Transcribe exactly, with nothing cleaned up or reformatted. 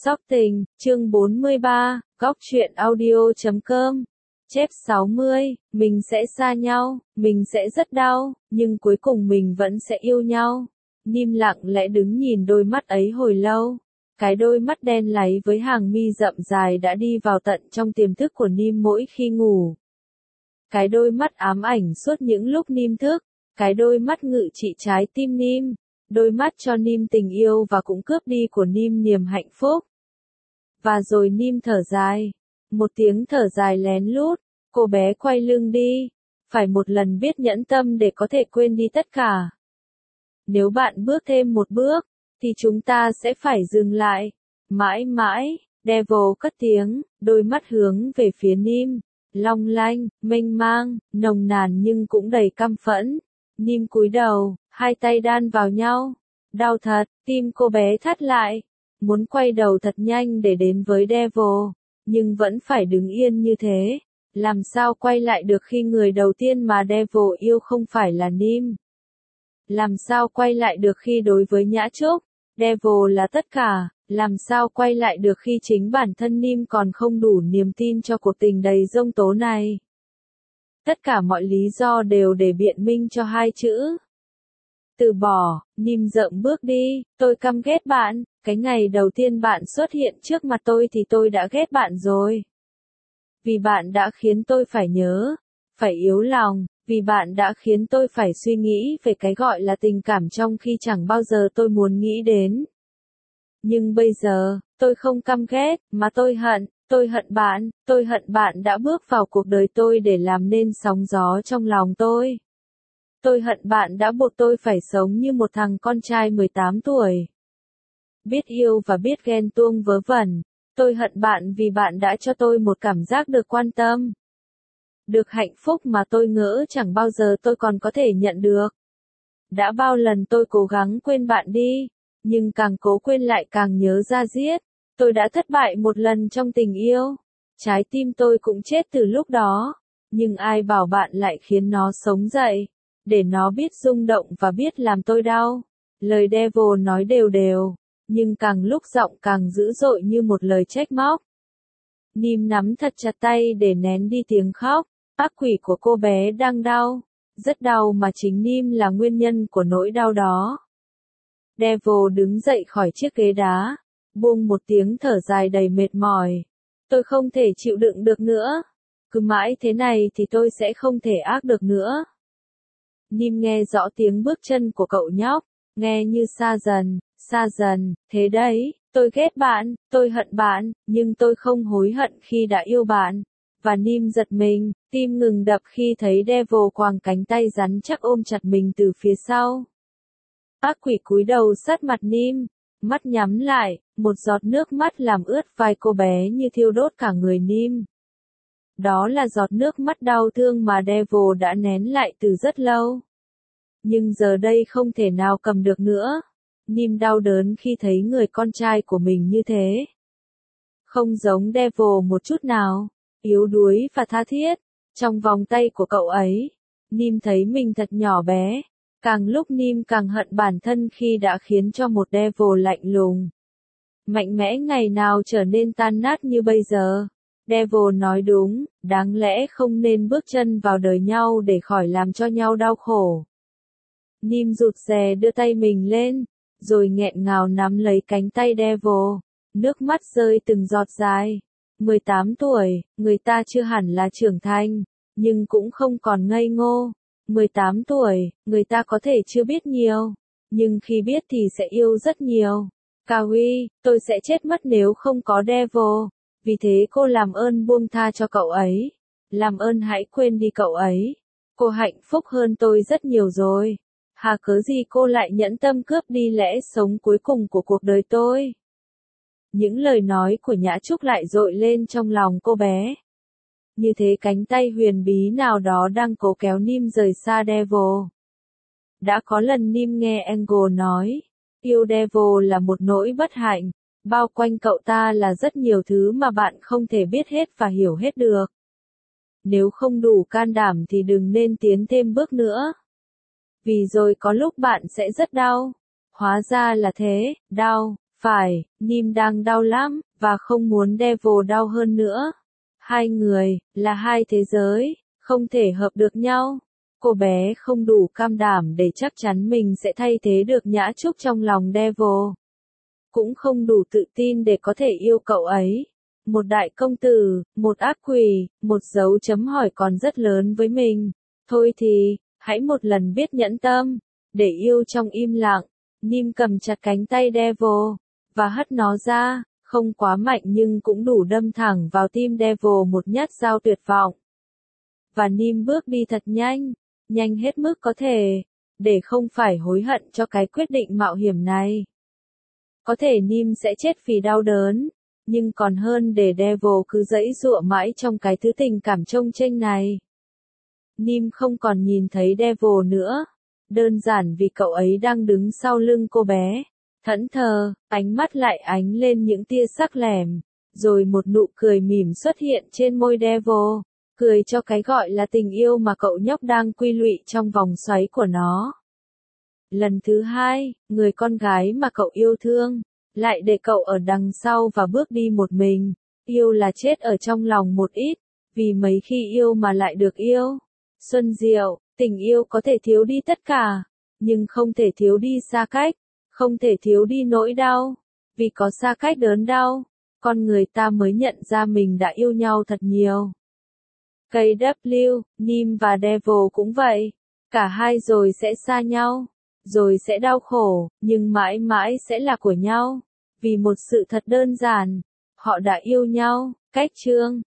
Sóc Tình, chương bốn mươi ba, góc truyện audio chấm com. Chép sáu mươi, mình sẽ xa nhau, mình sẽ rất đau, nhưng cuối cùng mình vẫn sẽ yêu nhau. Nim lặng lẽ đứng nhìn đôi mắt ấy hồi lâu. Cái đôi mắt đen láy với hàng mi rậm dài đã đi vào tận trong tiềm thức của Nim mỗi khi ngủ. Cái đôi mắt ám ảnh suốt những lúc Nim thức. Cái đôi mắt ngự trị trái tim Nim. Đôi mắt cho Nim tình yêu và cũng cướp đi của Nim niềm hạnh phúc. Và rồi Nim thở dài. Một tiếng thở dài lén lút, cô bé quay lưng đi. Phải một lần biết nhẫn tâm để có thể quên đi tất cả. Nếu bạn bước thêm một bước, thì chúng ta sẽ phải dừng lại. Mãi mãi, Devil cất tiếng, đôi mắt hướng về phía Nim. Long lanh, mênh mang, nồng nàn nhưng cũng đầy căm phẫn. Nim cúi đầu, hai tay đan vào nhau. Đau thật, tim cô bé thắt lại. Muốn quay đầu thật nhanh để đến với Devil, nhưng vẫn phải đứng yên như thế. Làm sao quay lại được khi người đầu tiên mà Devil yêu không phải là Nim? Làm sao quay lại được khi đối với Nhã Trúc, Devil là tất cả? Làm sao quay lại được khi chính bản thân Nim còn không đủ niềm tin cho cuộc tình đầy giông tố này? Tất cả mọi lý do đều để biện minh cho hai chữ. Từ bỏ, Nim rộng bước đi, tôi căm ghét bạn, cái ngày đầu tiên bạn xuất hiện trước mặt tôi thì tôi đã ghét bạn rồi. Vì bạn đã khiến tôi phải nhớ, phải yếu lòng, vì bạn đã khiến tôi phải suy nghĩ về cái gọi là tình cảm trong khi chẳng bao giờ tôi muốn nghĩ đến. Nhưng bây giờ, tôi không căm ghét, mà tôi hận, tôi hận bạn, tôi hận bạn đã bước vào cuộc đời tôi để làm nên sóng gió trong lòng tôi. Tôi hận bạn đã buộc tôi phải sống như một thằng con trai mười tám tuổi. Biết yêu và biết ghen tuông vớ vẩn. Tôi hận bạn vì bạn đã cho tôi một cảm giác được quan tâm. Được hạnh phúc mà tôi ngỡ chẳng bao giờ tôi còn có thể nhận được. Đã bao lần tôi cố gắng quên bạn đi, nhưng càng cố quên lại càng nhớ ra giết. Tôi đã thất bại một lần trong tình yêu. Trái tim tôi cũng chết từ lúc đó. Nhưng ai bảo bạn lại khiến nó sống dậy, để nó biết rung động và biết làm tôi đau. Lời Devil nói đều đều, nhưng càng lúc giọng càng dữ dội như một lời trách móc. Nim nắm thật chặt tay để nén đi tiếng khóc. Ác quỷ của cô bé đang đau, rất đau mà chính Nim là nguyên nhân của nỗi đau đó. Devil đứng dậy khỏi chiếc ghế đá, buông một tiếng thở dài đầy mệt mỏi. Tôi không thể chịu đựng được nữa. Cứ mãi thế này thì tôi sẽ không thể ác được nữa. Nim nghe rõ tiếng bước chân của cậu nhóc, nghe như xa dần, xa dần, thế đấy, tôi ghét bạn, tôi hận bạn, nhưng tôi không hối hận khi đã yêu bạn. Và Nim giật mình, tim ngừng đập khi thấy Devil quàng cánh tay rắn chắc ôm chặt mình từ phía sau. Ác quỷ cúi đầu sát mặt Nim, mắt nhắm lại, một giọt nước mắt làm ướt vai cô bé như thiêu đốt cả người Nim. Đó là giọt nước mắt đau thương mà Devil đã nén lại từ rất lâu. Nhưng giờ đây không thể nào cầm được nữa. Nim đau đớn khi thấy người con trai của mình như thế. Không giống Devil một chút nào, yếu đuối và tha thiết. Trong vòng tay của cậu ấy, Nim thấy mình thật nhỏ bé. Càng lúc Nim càng hận bản thân khi đã khiến cho một Devil lạnh lùng, mạnh mẽ ngày nào trở nên tan nát như bây giờ. Devil nói đúng, đáng lẽ không nên bước chân vào đời nhau để khỏi làm cho nhau đau khổ. Nim rụt rè đưa tay mình lên, rồi nghẹn ngào nắm lấy cánh tay Devil, nước mắt rơi từng giọt dài. mười tám tuổi, người ta chưa hẳn là trưởng thành, nhưng cũng không còn ngây ngô. mười tám tuổi, người ta có thể chưa biết nhiều, nhưng khi biết thì sẽ yêu rất nhiều. Kawi, tôi sẽ chết mất nếu không có Devil. Vì thế cô làm ơn buông tha cho cậu ấy. Làm ơn hãy quên đi cậu ấy. Cô hạnh phúc hơn tôi rất nhiều rồi. Hà cớ gì cô lại nhẫn tâm cướp đi lẽ sống cuối cùng của cuộc đời tôi? Những lời nói của Nhã Trúc lại dội lên trong lòng cô bé. Như thế cánh tay huyền bí nào đó đang cố kéo Nim rời xa Devil. Đã có lần Nim nghe Angle nói, yêu Devil là một nỗi bất hạnh. Bao quanh cậu ta là rất nhiều thứ mà bạn không thể biết hết và hiểu hết được. Nếu không đủ can đảm thì đừng nên tiến thêm bước nữa. Vì rồi có lúc bạn sẽ rất đau. Hóa ra là thế, đau, Phải, Nim đang đau lắm, và không muốn Devil đau hơn nữa. Hai người, là hai thế giới, không thể hợp được nhau. Cô bé không đủ can đảm để chắc chắn mình sẽ thay thế được Nhã Trúc trong lòng Devil. Cũng không đủ tự tin để có thể yêu cậu ấy. Một đại công tử, một ác quỷ, một dấu chấm hỏi còn rất lớn với mình. Thôi thì, hãy một lần biết nhẫn tâm, để yêu trong im lặng. Nim cầm chặt cánh tay Devil, và hất nó ra, không quá mạnh nhưng cũng đủ đâm thẳng vào tim Devil một nhát dao tuyệt vọng. Và Nim bước đi thật nhanh, nhanh hết mức có thể, để không phải hối hận cho cái quyết định mạo hiểm này. Có thể Nim sẽ chết vì đau đớn, nhưng còn hơn để Devil cứ giãy giụa mãi trong cái thứ tình cảm chông chênh này. Nim không còn nhìn thấy Devil nữa, đơn giản vì cậu ấy đang đứng sau lưng cô bé, thẫn thờ, ánh mắt lại ánh lên những tia sắc lẻm, rồi một nụ cười mỉm xuất hiện trên môi Devil, cười cho cái gọi là tình yêu mà cậu nhóc đang quy lụy trong vòng xoáy của nó. Lần thứ hai, người con gái mà cậu yêu thương, lại để cậu ở đằng sau và bước đi một mình. Yêu là chết ở trong lòng một ít, vì mấy khi yêu mà lại được yêu. Xuân Diệu, tình yêu có thể thiếu đi tất cả, nhưng không thể thiếu đi xa cách, không thể thiếu đi nỗi đau. Vì có xa cách đớn đau, con người ta mới nhận ra mình đã yêu nhau thật nhiều. ca vê, Nim và Devil cũng vậy. Cả hai rồi sẽ xa nhau, rồi sẽ đau khổ, nhưng mãi mãi sẽ là của nhau. Vì một sự thật đơn giản, họ đã yêu nhau. Cách chương